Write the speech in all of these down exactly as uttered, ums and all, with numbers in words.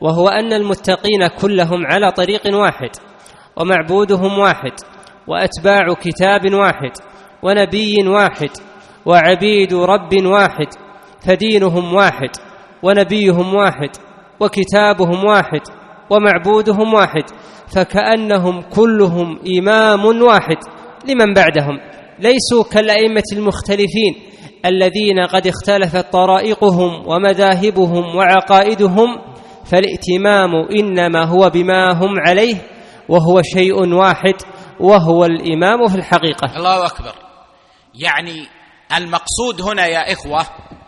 وهو أن المتقين كلهم على طريق واحد، ومعبودهم واحد، وأتباع كتاب واحد، ونبي واحد، وعبيد رب واحد، فدينهم واحد، ونبيهم واحد، وكتابهم واحد، ومعبودهم واحد، فكأنهم كلهم إمام واحد لمن بعدهم، ليسوا كالأئمة المختلفين الذين قد اختلفت طرائقهم ومذاهبهم وعقائدهم، فالائتمام إنما هو بما هم عليه، وهو شيء واحد، وهو الإمام في الحقيقة. الله أكبر. يعني المقصود هنا يا إخوة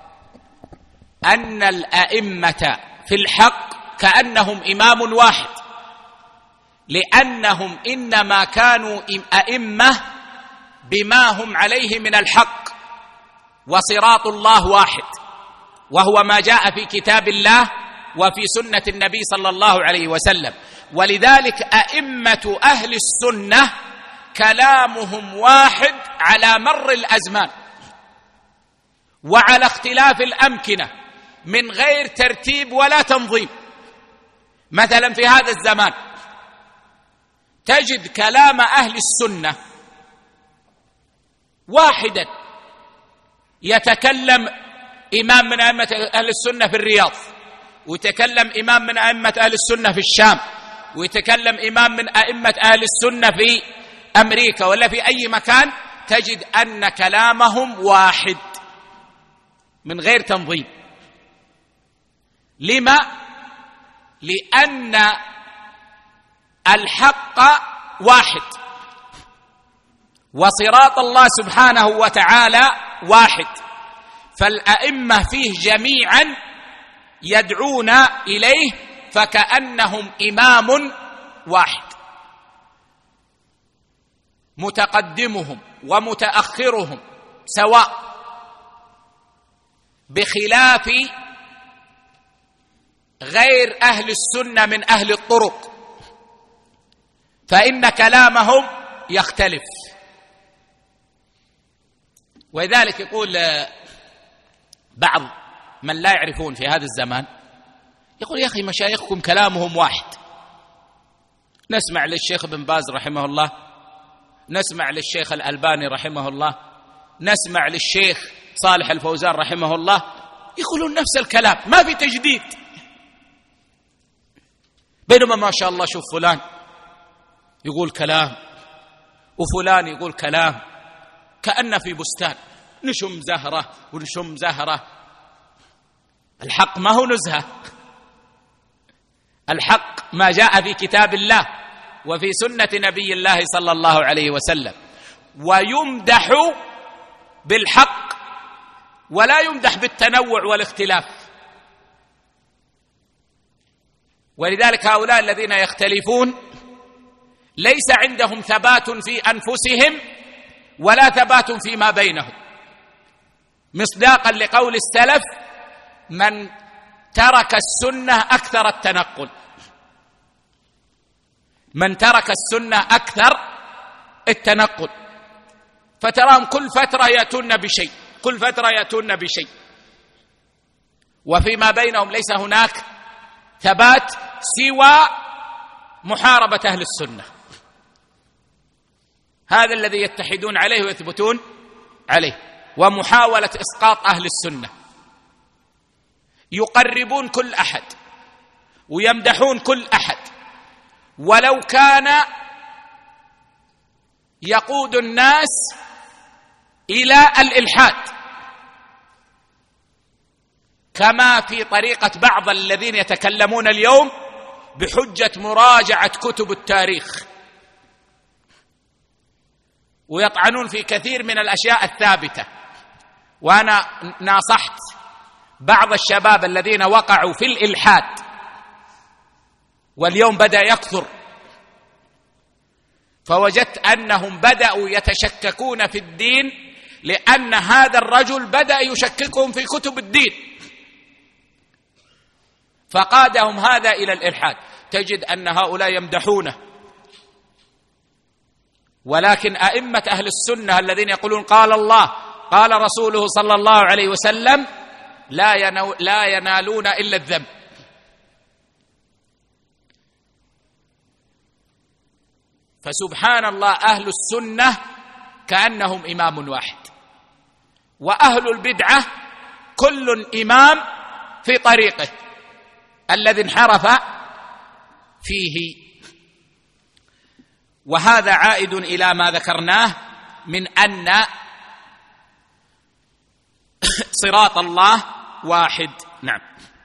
أن الأئمة في الحق كأنهم إمام واحد، لأنهم إنما كانوا أئمة بما هم عليه من الحق، وصراط الله واحد، وهو ما جاء في كتاب الله وفي سنة النبي صلى الله عليه وسلم. ولذلك أئمة أهل السنة كلامهم واحد على مر الأزمان وعلى اختلاف الأمكنة من غير ترتيب ولا تنظيم. مثلا في هذا الزمان تجد كلام أهل السنة واحدا، يتكلم إمام من أئمة أهل السنة في الرياض، ويتكلم إمام من أئمة أهل السنة في الشام، ويتكلم إمام من أئمة أهل السنة في أمريكا ولا في أي مكان، تجد أن كلامهم واحد من غير تنظيم. لما؟ لأن الحق واحد، وصراط الله سبحانه وتعالى واحد، فالأئمة فيه جميعا يدعون إليه، فكأنهم إمام واحد، متقدمهم ومتأخرهم سواء، بخلاف غير أهل السنة من أهل الطرق، فإن كلامهم يختلف. ولذلك يقول بعض من لا يعرفون في هذا الزمان، يقول يا أخي مشايخكم كلامهم واحد، نسمع للشيخ ابن باز رحمه الله، نسمع للشيخ الألباني رحمه الله، نسمع للشيخ صالح الفوزان رحمه الله، يقولون نفس الكلام، ما في تجديد. بينما ما شاء الله شوف فلان يقول كلام وفلان يقول كلام، كأن في بستان نشم زهرة ونشم زهرة. الحق ما هو نزهة، الحق ما جاء في كتاب الله وفي سنة نبي الله صلى الله عليه وسلم، ويمدح بالحق ولا يمدح بالتنوع والاختلاف. ولذلك هؤلاء الذين يختلفون ليس عندهم ثبات في أنفسهم ولا ثبات فيما بينهم، مصداقا لقول السلف: من ترك السنة أكثر التنقل، من ترك السنة أكثر التنقل، فتراهم كل فترة يأتون بشيء، كل فترة يأتون بشيء، وفيما بينهم ليس هناك ثبات سوى محاربة أهل السنة. هذا الذي يتحدون عليه ويثبتون عليه، ومحاولة إسقاط أهل السنة. يقربون كل أحد ويمدحون كل أحد، ولو كان يقود الناس إلى الإلحاد، كما في طريقة بعض الذين يتكلمون اليوم بحجة مراجعة كتب التاريخ، ويطعنون في كثير من الأشياء الثابتة. وأنا ناصحت بعض الشباب الذين وقعوا في الإلحاد واليوم بدأ يكثر، فوجدت أنهم بدأوا يتشككون في الدين، لأن هذا الرجل بدأ يشككهم في كتب الدين، فقادهم هذا إلى الإلحاد. تجد أن هؤلاء يمدحونه، ولكن أئمة أهل السنة الذين يقولون قال الله قال رسوله صلى الله عليه وسلم لا لا ينالون إلا الذم، فسبحان الله أهل السنة كأنهم إمام واحد، وأهل البدعة كل إمام في طريقه الذي انحرف فيه. وهذا عائد إلى ما ذكرناه من أن صراط الله واحد. نعم.